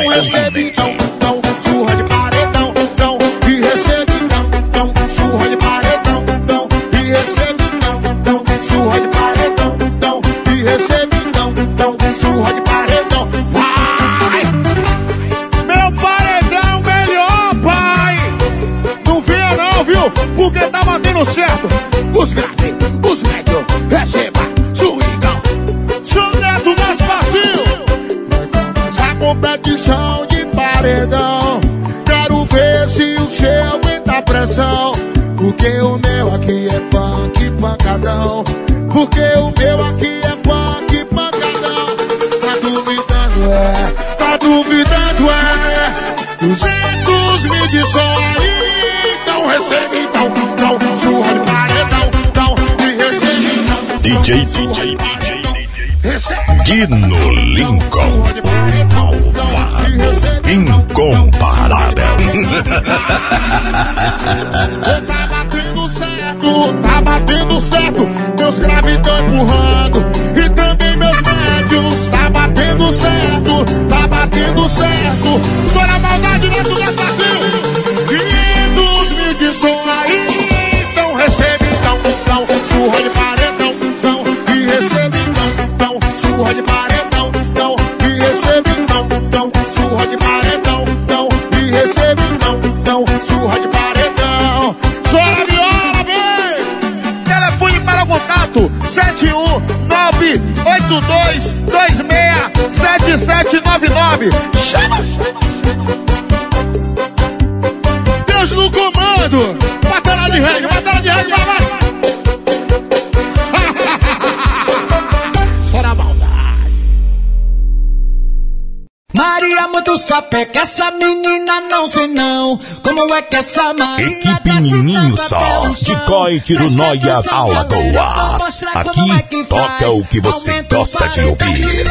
recebe então, então, surra de paredão, então, e recebe então, então, surra de paredão, então, e recebe então, então, surra de paredão, então, e recebe então, então, surra de paredão. Vai! Meu paredão melhor, pai! Não venha não, viu? Porque tá batendo certo. Os graves, os médios, receba, swingão. Sou neto mais fácil. Essa competição de paredão, quero ver se o seu aguenta a pressão. Porque o meu aqui é punk, pancadão. Porque o meu aqui é punk, pancadão. Tá duvidando, é, tá duvidando, é. Duzentos mil de som aí, então recebe, então, então, surra de paredão, então, e recebe, então, D J, D J, D J, Dino Lincoln, malvado, incomparável. Tá batendo certo, tá batendo certo. Meus graves tão empurrando e também meus médios. Tá batendo certo, tá batendo certo. Só na maldade dentro da partida. quinhentos mil de som aí, então recebe, então, então, surra de paredão, então, e recebe, então, então, surra de paredão, então, e recebe, então, então, surra de paredão, então, e recebe, então, então, surra de paredão. Chora viola, vem! Telefone para contato sete um nove oito dois dois seis sete sete nove nove. Chama! Deus no comando! Batalha de reggae, batalha de reggae, vai, vai! Só na maldade. Maria muito sapeca, essa menina não sei não. Como é que essa Maria Equipe Nininho Só, de Coite do Noia Alagoas. Aqui toca o que você gosta de ouvir.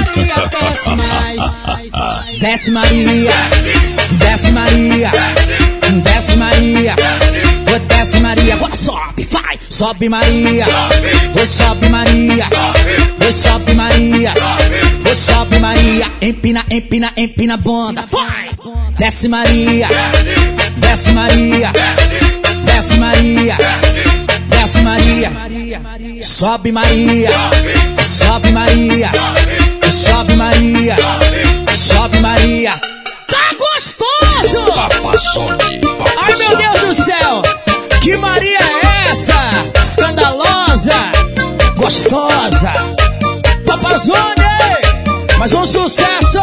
Desce Maria, desce Maria, desce Maria, oi, desce Maria, agora sobe, vai, sobe Maria, oi, sobe Maria, oi, sobe Maria, oi, sobe Maria, empina, empina, empina a bunda, vai, desce Maria, desce Maria, desce Maria, desce Maria, sobe Maria, sobe Maria, sobe Maria, sobe Maria. Tá gostoso! Papassone, Ai meu Deus do céu! Que Maria é essa? Escandalosa! Gostosa! Papazone! Mais um sucesso!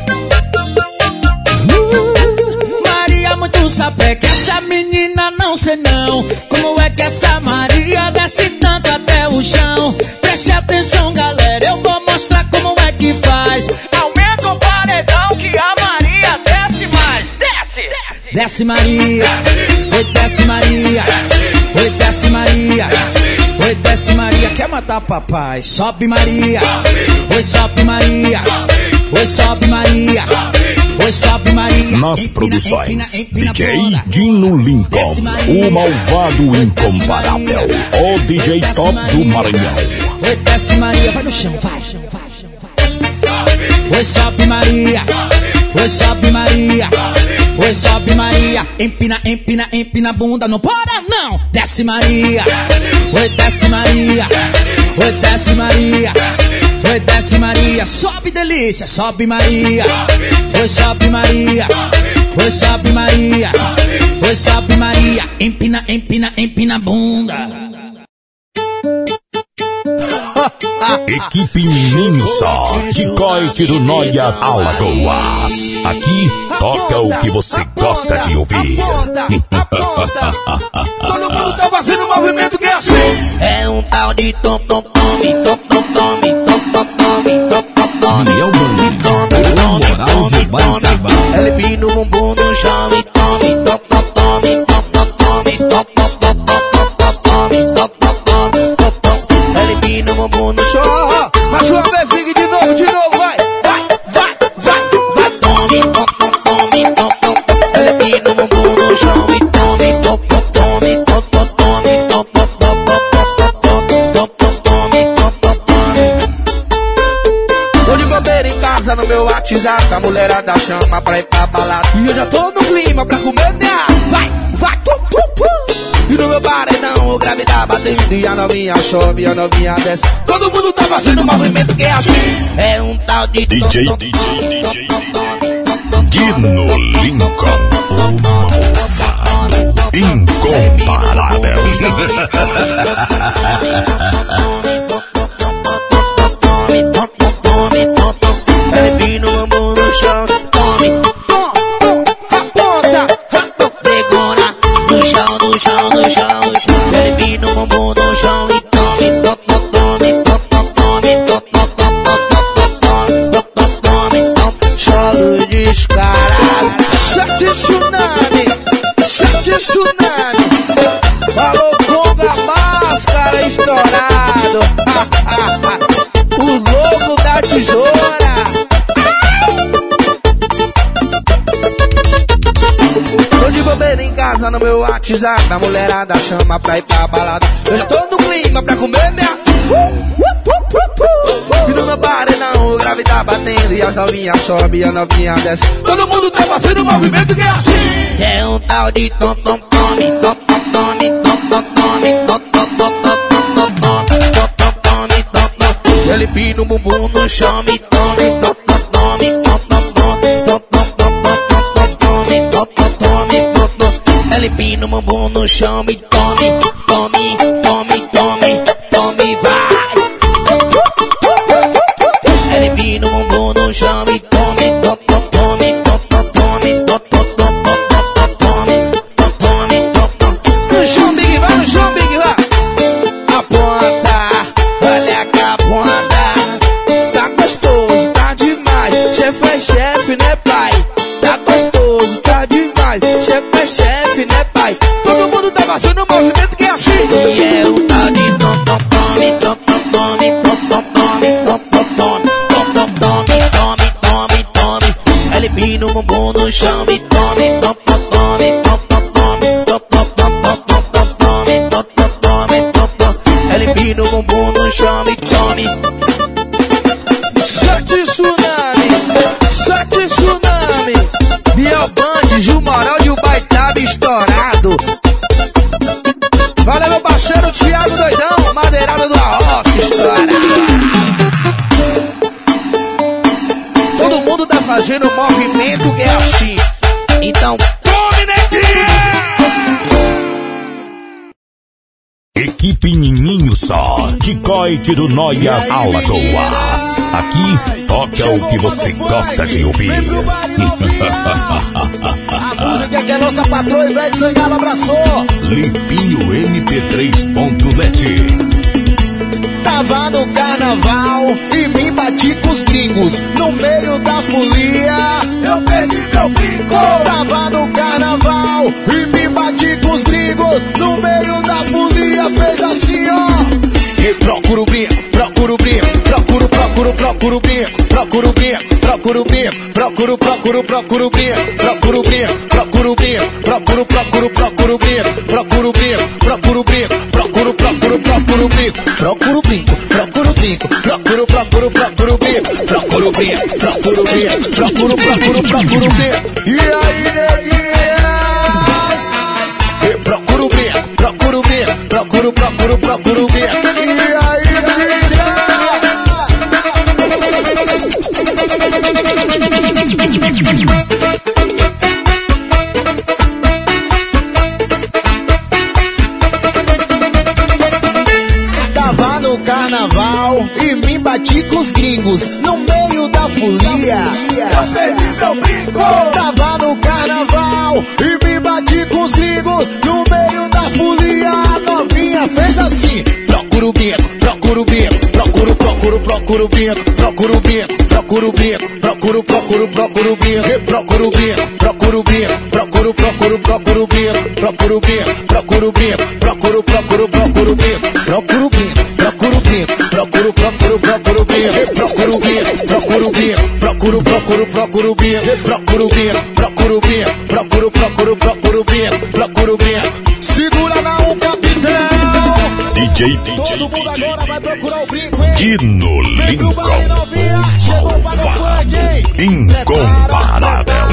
Uh, Maria muito sapeca, essa menina não sei não. Como é que essa Maria desce tanto até o chão? Preste atenção galera, eu vou mostrar como é que faz. Aumenta o paredão que a Maria desce mais. Desce! Desce Maria, oi desce Maria, oi desce Maria, oi desce Maria, quer matar papai? Sobe Maria, oi sobe Maria, oi sobe Maria, oi sobe Maria. Nas produções, D J Dino Lincoln, o malvado incomparável, o D J top do Maranhão. Oi desce Maria, vai no chão, vai. Oi sobe Maria, oi sobe Maria, oi sobe Maria, empina, empina, empina a bunda, não para não. Desce Maria, oi desce Maria, oi desce Maria, oi desce Maria, sobe delícia, sobe Maria, oi sobe Maria, oi sobe Maria, oi sobe Maria, empina, empina, empina a bunda. Equipe Nininho Só, de Coite do Noia Alagoas. Aqui toca o que você gosta de ouvir. Todo mundo tá fazendo um movimento que é assim. É um tal de tom tom tome, tom tom tome, tom tom tome, tom tom tome. Daniel Bolinho, Tome, moral tome, de tome, tome. Ela empina o bumbum no chão e tome, tom tom tome, tom tom tome, tom tom tome, tom tom tome, tom tom. Ela empina o bumbum no chão. Mais uma vez, fique de novo, de novo, vai. Vai, vai, vai, vai, tome, tom tom tome, tom tom. Ela empina o bumbum no chão e tome, tom tom tome, tom tom tome, tom tom tome, tom tom tome, tom tom tome, tom tom WhatsApp, a mulherada chama pra ir pra balada. E eu já tô no clima pra comer minha. Vai, vai, tu, tu, tu. E no meu paredão o grave tá batendo. E a novinha sobe, a novinha desce. Todo mundo tá fazendo um movimento que é assim. É um tal de D J, tom, tom, D J, tom, D J, tom, tom, Dino Lincoln, o malvado, incomparável. Ele no bambu no chão, tome, aponta, pegona, no chão, no chão, no chão, no chão. Ele no bambu no chão e tome, tome, tome, tome, tome, tome, tome, solo descarado. Sete tsunami, sete tsunami. Falou com a máscara estourado. O lobo da tesoura. Tô de bobeira em casa no meu WhatsApp, a mulherada chama pra ir pra balada. Eu já tô no clima pra comer minha. E no meu paredão o grave tá batendo. E as novinhas sobe e a novinha desce. Todo mundo tá fazendo um movimento que é assim. É um tal de tom tom tome, tom tom tome, tom tom tome, tom tom tom tom tom tom tom tome, tom tom. Ele pina o bumbum no chão e tome, tom tom tome, tom tom tome, tom tom tom tome, tom tom tome, tom tom. Ele pina o bumbum no chão e tome, tome, tome, tome, tome, vai. Ele pina o bumbum no chão e tome, tome, tome, tome, tome, tome, tome, tome. No chão, Big, vai no chão, Big, vai. Aponta, olha que a ponta. Tá gostoso, tá demais. Chefe é chefe, né, pai? Tá gostoso, tá demais. Chefe é chefe, né, pai? Todo mundo tá fazendo um movimento que é assim. E é um tal de tom, tom, tome, tom, tom, tome, tom, tom, tome, tom, tom, tome. Tome, tome, tome, tome. Ele pina o bumbum no chão e tome, tome, tome, tome, tome, tome, tome, tome. Ele pina o bumbum no chão e tome. Sete tsunami, sete tsunami. Biel Band, Gil Moral e o Baitaba estourado. Valeu, meu parceiro Thiago Doidão, madeirada do Arroz, estourado. Todo mundo tá fazendo um movimento que é assim. Então, tome, neguinha! Equipe Nininho Só, de Coite do Noia Alagoas. Aqui toca o que você gosta de ouvir. A música que a nossa patroa Ivete Sangalo abraçou. Limpinho M P três ponto net. Tava no carnaval e me bati com os gringos no meio da folia. Eu perdi meu brinco. Tava no carnaval e me bati com os gringos no meio da folia. Fez assim, ó. E procuro o brinco, procuro o brinco, procuro, procuro, procuro o brinco, procuro o brinco, procuro o brinco, procuro, procuro, procuro o brinco, procuro o brinco, procuro o brinco, procuro, procuro, procuro o brinco, procuro o brinco, procuro o brinco, procuro, procuro, procuro o brinco, procuro o brinco, procuro o brinco, procuro, procuro, procuro o brinco, procuro o brinco, procuro o brinco, procuro, procuro, procuro o brinco. E aí, neguinhas? E procuro o brinco, procuro o brinco, procuro, procuro, procuro o brinco. Tava no carnaval e me bati com os gringos no meio da folia. Eu perdi meu brinco. Tava no carnaval e me bati com os gringos no meio da folia. A novinha fez assim. Procura o bico, procura o bico, procuro, procuro, procuro o bico, procura o bico, procura o bico, procuro, procuro, procuro o bico, procura o bico, procura o bico, procuro, procuro, procuro o bico, procura o bico, procura o bico, procuro, procuro, procuro o bico, procura o bico, procura o bico, procuro, procuro, procuro o bico, procura o bico, procura o bico, procuro, procuro, procuro o bico, procura o bico, procura o bico, procuro, procuro, procuro o bico, procura o bico. Segura na um capitão. D J J, Todo mundo agora vai procurar o brinco, hein? Dino Lincoln, Chegou para o funk, hein? incomparável.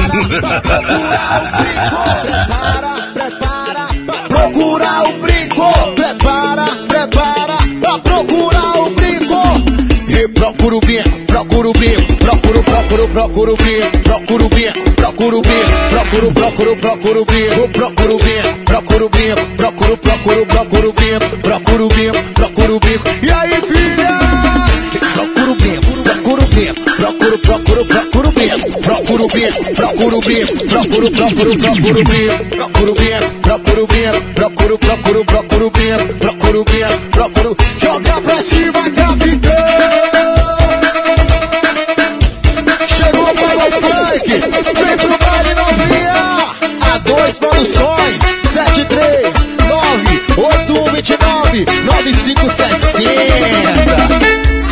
Prepara, prepara, procurar o brinco. Prepara, prepara, pra procurar o brinco. E procura o brinco, procura o brinco, procura, procura, procura o brinco, procura o brinco, procura o brinco, procura, procura, procura o brinco, procura o brinco, procura o brinco, procura, procura, procura o brinco, procura o brinco, procura o brinco. E aí, filha? Procura o brinco, procura o brinco, procura, procura, procura o brinco, procura o brinco, procura o brinco, procura, procura, procura o brinco, procura o brinco, procura o brinco, procura, procura, procura o brinco, procura o brinco, procura. Joga pra cima, capitão! Chegou para o funk, vem pro baile novinha. A dois produções, sete três nove oito um dois nove nove cinco seis zero.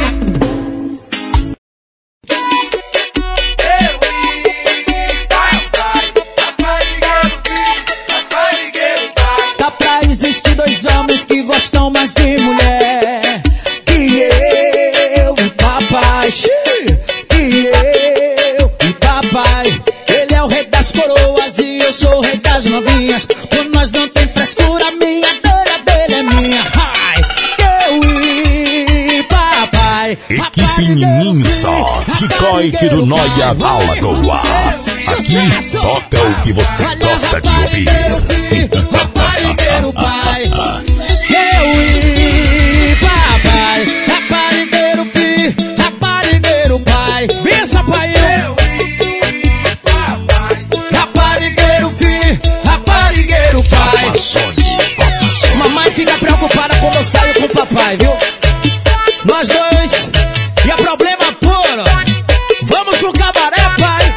Dá pra existir dois homens que gostam mais de mulher que eu e papai. Que eu e papai. Ele é o rei das coroas e eu sou o rei das novinhas. Por nós não tem frescura, minha dor, a dele é minha. Ai, eu e papai. Equipe Nininho Só, de Coite do Noia Alagoas. Aqui toca o que você gosta de ouvir. Raparigueiro pai, eu e papai. Raparigueiro fi, raparigueiro pai. Bença pai, eu e papai. Raparigueiro fi, raparigueiro pai. Mamãe fica preocupada quando eu saio com o papai, viu? Nós dois, e é problema puro. Vamos pro cabaré, pai.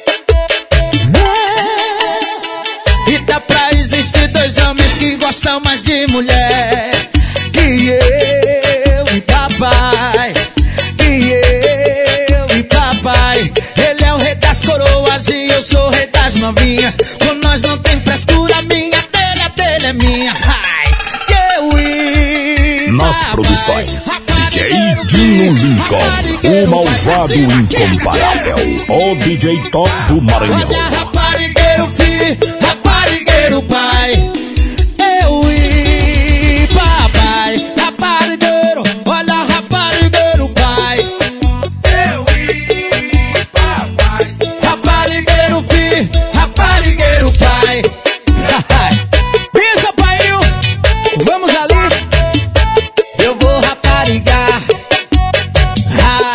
E dá pra existir dois homens que gostam mais de mulher que eu e papai. Que eu e papai. Ele é o rei das coroas e eu sou o rei das novinhas. Com nós não tem frescura, minha telha, telha é minha. Ai, que eu e Nas papai. produções, D J Dino Lincoln, o malvado incomparável, o D J Top do Maranhão. Olha, raparigueiro fi, raparigueiro pai. Eu e papai. Raparigueiro, olha, raparigueiro pai. Eu e papai. Raparigueiro fi, raparigueiro pai. Pensa, pai, vamos ali. Eu vou raparigar. Ah,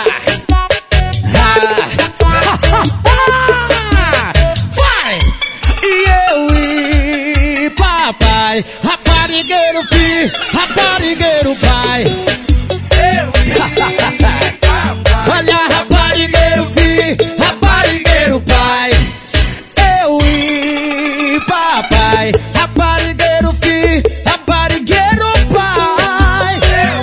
ah. Vai! E eu e papai. Raparigueiro fi, raparigueiro pai. Eu e papai. Olha, raparigueiro fi, raparigueiro pai. Eu e papai. Raparigueiro fi, raparigueiro pai.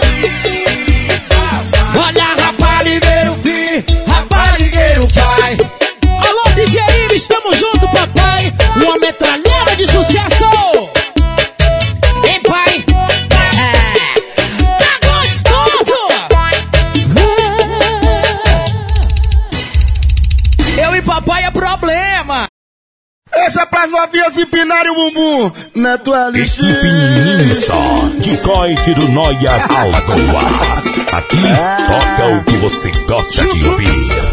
Olha, raparigueiro fi, raparigueiro pai. Alô, D J Ives, estamos juntos, papai. Uma metralhada de sucesso. Hein, pai? É. Tá gostoso. Eu e papai é problema. Essa é pras novinhas empinarem o bumbum. Neto L X. Equipe Nininho Só, de Coite do Noia Alagoas. Aqui toca o que você gosta de ouvir.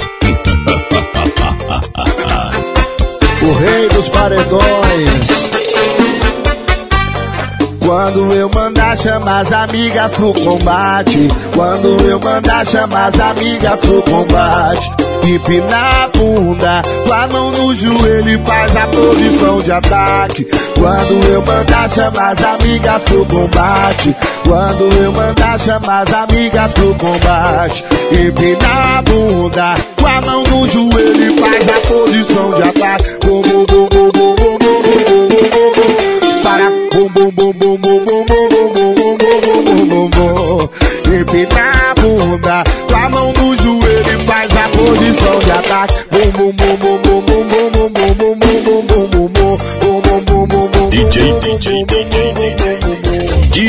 O rei dos paredões. Quando eu mandar chamar as amigas pro combate. Quando eu mandar chamar as amigas pro combate. Empina a bunda, com a mão no joelho e faz a posição de ataque. Quando eu mandar chamar as amigas pro combate. Quando eu mandar chamar as amigas pro combate. Empina a bunda, com a mão no joelho e faz a posição de ataque. Bum, bum, bum, bum, bum, bum, bum, bum, bum, bum. Para bum, bum, bum, bum, bum, bum, bum, bum, bum, bum, bum, bum, bum. Empina a bunda, com a mão no joelho e faz a posição de ataque. Bum, bum, bum, bum, bum, bum, bum, bum, bum, bum, bum, bum, bum, bum, bum, bum, bum, bum, bum, D J, D J, D J, D J,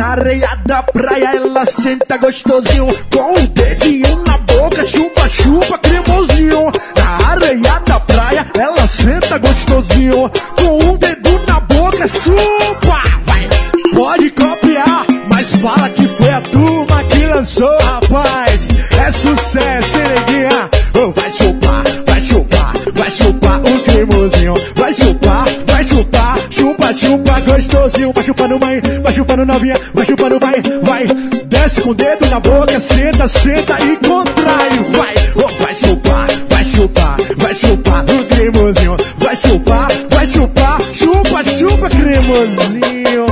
Na areia da praia ela senta gostosinho, com um dedinho na boca, chupa, chupa, cremosinho. Na areia da praia ela senta gostosinho, com um dedo na boca, chupa, vai. Pode copiar, mas fala que foi a turma que lançou, rapaz. É sucesso, hein, neguinha? Oh, vai chupar, vai chupar, vai chupar o cremosinho. Vai chupar, vai chupar, chupa, chupa, gostosinho. Vai chupando mãe, vai chupando novinha, vai chupando, vai, vai. Desce com o dedo na boca, senta, senta e contrai, vai. Oh, vai chupar, vai chupar, vai chupar o cremosinho. Vai chupar, vai chupar, chupa, chupa, cremosinho.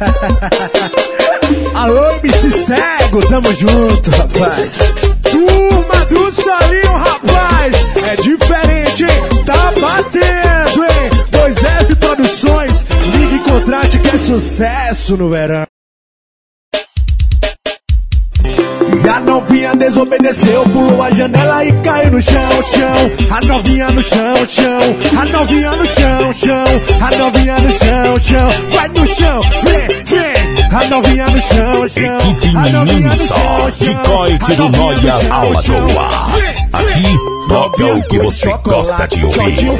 Alô, M C Cego, tamo junto, rapaz. Turma do Solinho, rapaz. É diferente, hein? Tá batendo, hein? dois F Produções, ligue e contrate que é sucesso no verão. E a novinha desobedeceu, pulou a janela e caiu no chão, chão. A novinha no chão, chão. A novinha no chão, chão. A novinha no chão, chão. Vai no chão, vem, vem. A novinha no chão, chão. Equipe Menino Só, de Coite do Noia Alagoas. Aqui toca o que você gosta de ouvir.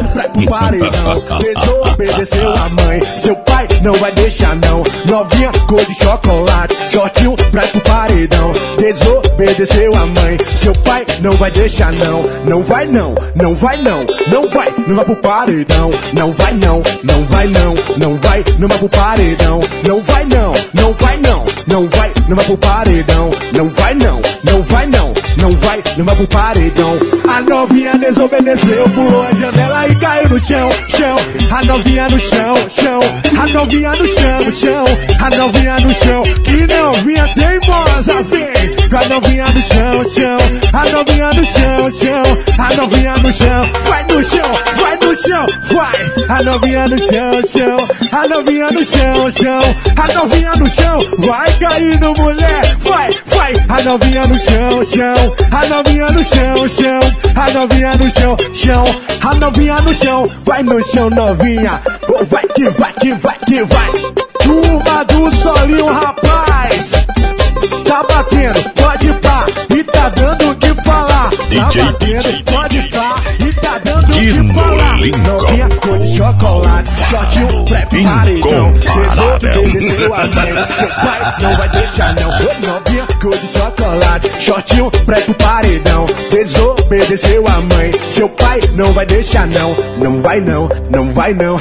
Desobedeceu a mãe, seu pai não vai deixar não. Novinha cor de chocolate, shortinho pra pro paredão. Desobedeceu a mãe, seu pai não vai deixar não. Não vai não, não vai não, não vai, não vai pro paredão. Não vai não, não vai não, não vai, não vai pro paredão. Não vai não, não vai não, não vai, não vai pro paredão. Não vai não, não vai não, não vai, não vai pro paredão. A novinha desobedeceu, pulou a janela e caiu no chão, chão. A novinha no chão, chão. A novinha no chão, chão. A novinha no chão, que novinha teimosa, vem. A novinha no chão, chão. A novinha no chão, chão. A novinha no chão, vai no chão, vai no chão, vai. A novinha no chão, chão. A novinha no chão, chão. A novinha no chão, vai caindo mulher, vai, vai. A novinha no chão, chão. A novinha no chão, chão. A novinha no chão, chão. A novinha no chão, vai no chão, novinha. Oh, vai que vai que vai que vai. Turma do Solinho, rapaz. Tá batendo, pode pá, e tá dando o que falar. Tá batendo, pode pá, e tá dando o que falar. Novinha cor de chocolate, shortinho pré-paredão. Desobedeceu a mãe, seu pai não vai deixar não. Novinha cor de chocolate, shortinho pré-paredão. Desobedeceu a mãe, seu pai não vai deixar não. Não vai não, não vai não.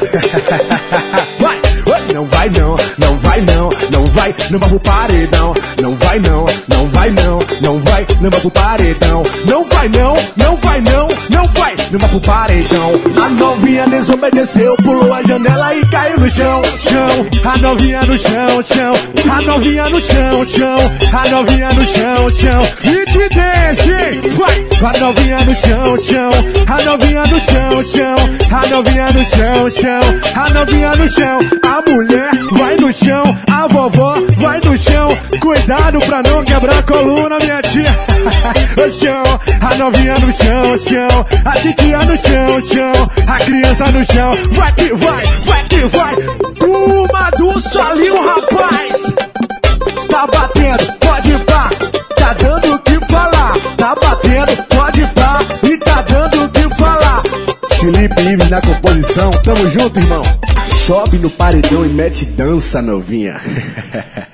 Vai! Não vai não, não vai não, não vai, não vai pro paredão. Não vai não, não vai não, não vai, não vai pro paredão. Não vai não, não vai não, não vai, não vai pro paredão. A novinha desobedeceu, pulou a janela e caiu no chão, chão. A novinha no chão, chão. A novinha no chão, chão. A novinha no chão, chão. E te deixe, vai. A novinha no chão, chão. A novinha no chão, chão. A novinha no chão, chão. A novinha no chão. A mulher vai no chão, a vovó vai no chão. Cuidado pra não quebrar a coluna, minha tia. O chão, a novinha no chão, chão. A titia no chão, chão. A criança no chão, vai que vai, vai que vai. Turma do Solinho, rapaz. Tá batendo, pode pá, tá dando o que falar. Tá batendo, pode pá, e tá dando o que falar. Felipe Ives na composição, tamo junto, irmão. Sobe no paredão e mete dança, novinha.